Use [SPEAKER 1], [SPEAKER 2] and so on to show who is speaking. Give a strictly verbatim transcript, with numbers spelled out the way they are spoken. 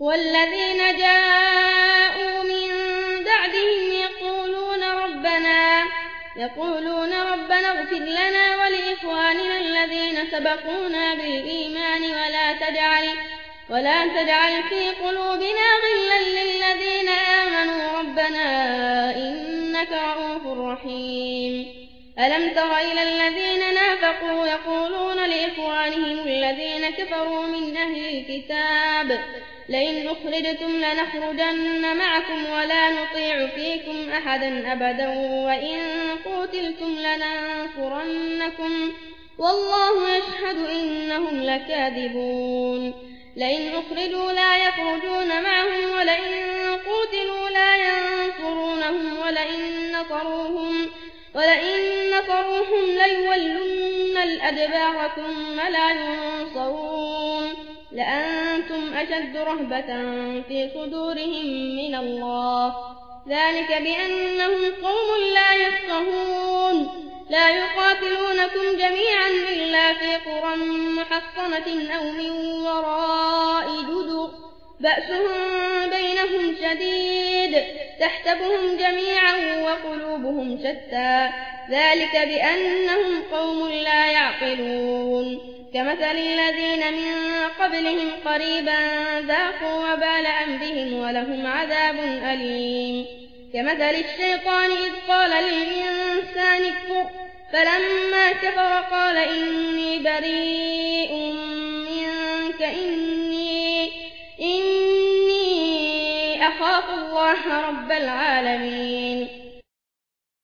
[SPEAKER 1] والذين جاءوا من بعدهم يقولون ربنا يقولون ربنا اغفر لنا ولإخواننا الذين سبقونا بالإيمان ولا تجعل ولا تجعل في قلوبنا غلا للذين آمنوا ربنا إنك رؤوف رحيم. ألم تر إلى الذين نافقوا يقولون لإخوانهم الذين كفروا من أهل الكتاب لئن أخرجتم لنخرجن معكم ولا نطيع فيكم أحدا أبدا وإن قتلتم لننصرنكم والله يشهد إنهم لكاذبون. لئن أخرجوا لا يخرجون معهم ولئن قتلوا لا ينصرونهم ولئن نصروهم ولئن نصروهم ليولن الأدبار ثم لا ينصرون لأنتم أشد رهبة في صدورهم من الله ذلك بأنهم قوم لا يفقهون. لا يقاتلونكم جميعا إلا في قرى محصنة أو من وراء جدر بأسهم بينهم شديد تحسبهم جميعا وقلوبهم شتى ذلك بأنهم قوم لا يعقلون. كمثل الذين من قبلهم قريبا ذاقوا وبال أمرهم ولهم عذاب أليم. كمثل الشيطان إذ قال للإنسان اكفر فلما كفر قال إني بريء منك إني, إني أخاف الله رب العالمين.